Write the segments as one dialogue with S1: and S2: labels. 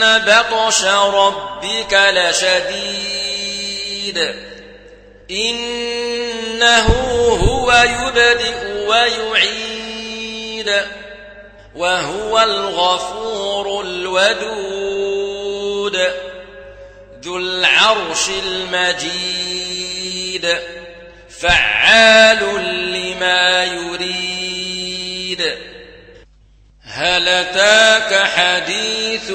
S1: بطش ربك لشديد إنه هو يبدئ ويعيد وهو الغفور الودود ذو العرش المجيد فعال لما يريد هل أتاك حديث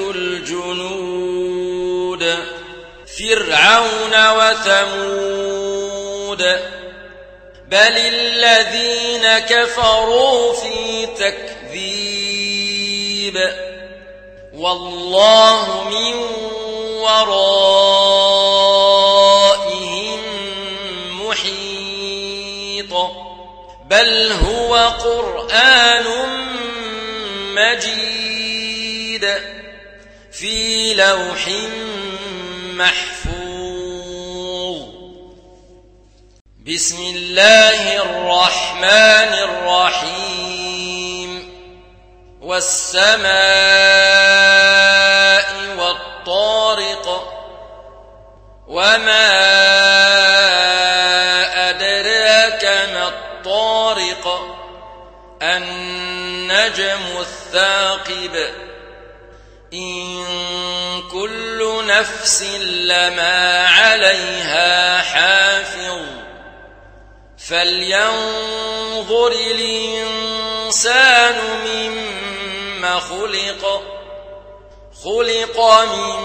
S1: الجنود فرعون وثمود بل الذين كفروا في تكذيب والله من ورائهم محيط بل هو قرآن مجيد في لوح محفوظ بسم الله الرحمن الرحيم والسماء والطارق وما أدراك ما الطارق النجم الثاقب إن كل نفس لما عليها حافظ فلينظر الإنسان مما خلق خلق من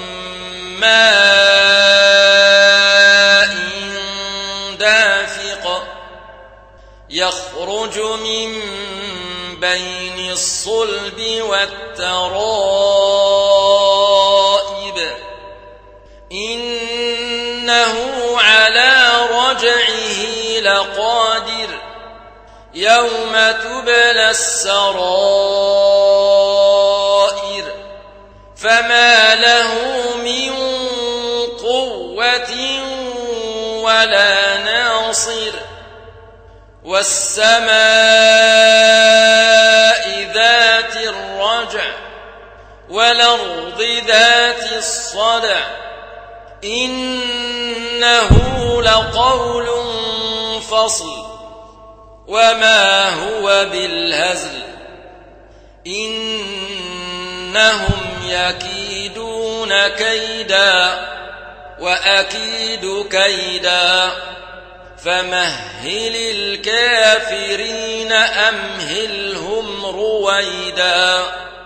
S1: ماء دافق يخرج من بين الصلب والترائب إنه على رجعه لقادر يوم تبلى السرائر فما له من قوة ولا ناصر والسماء ذات الرجع والأرض ذات الصدع إنه لقول فصل وما هو بالهزل إنهم يكيدون كيدا وأكيد كيدا فمهل الكافرين أمهلهم رويدا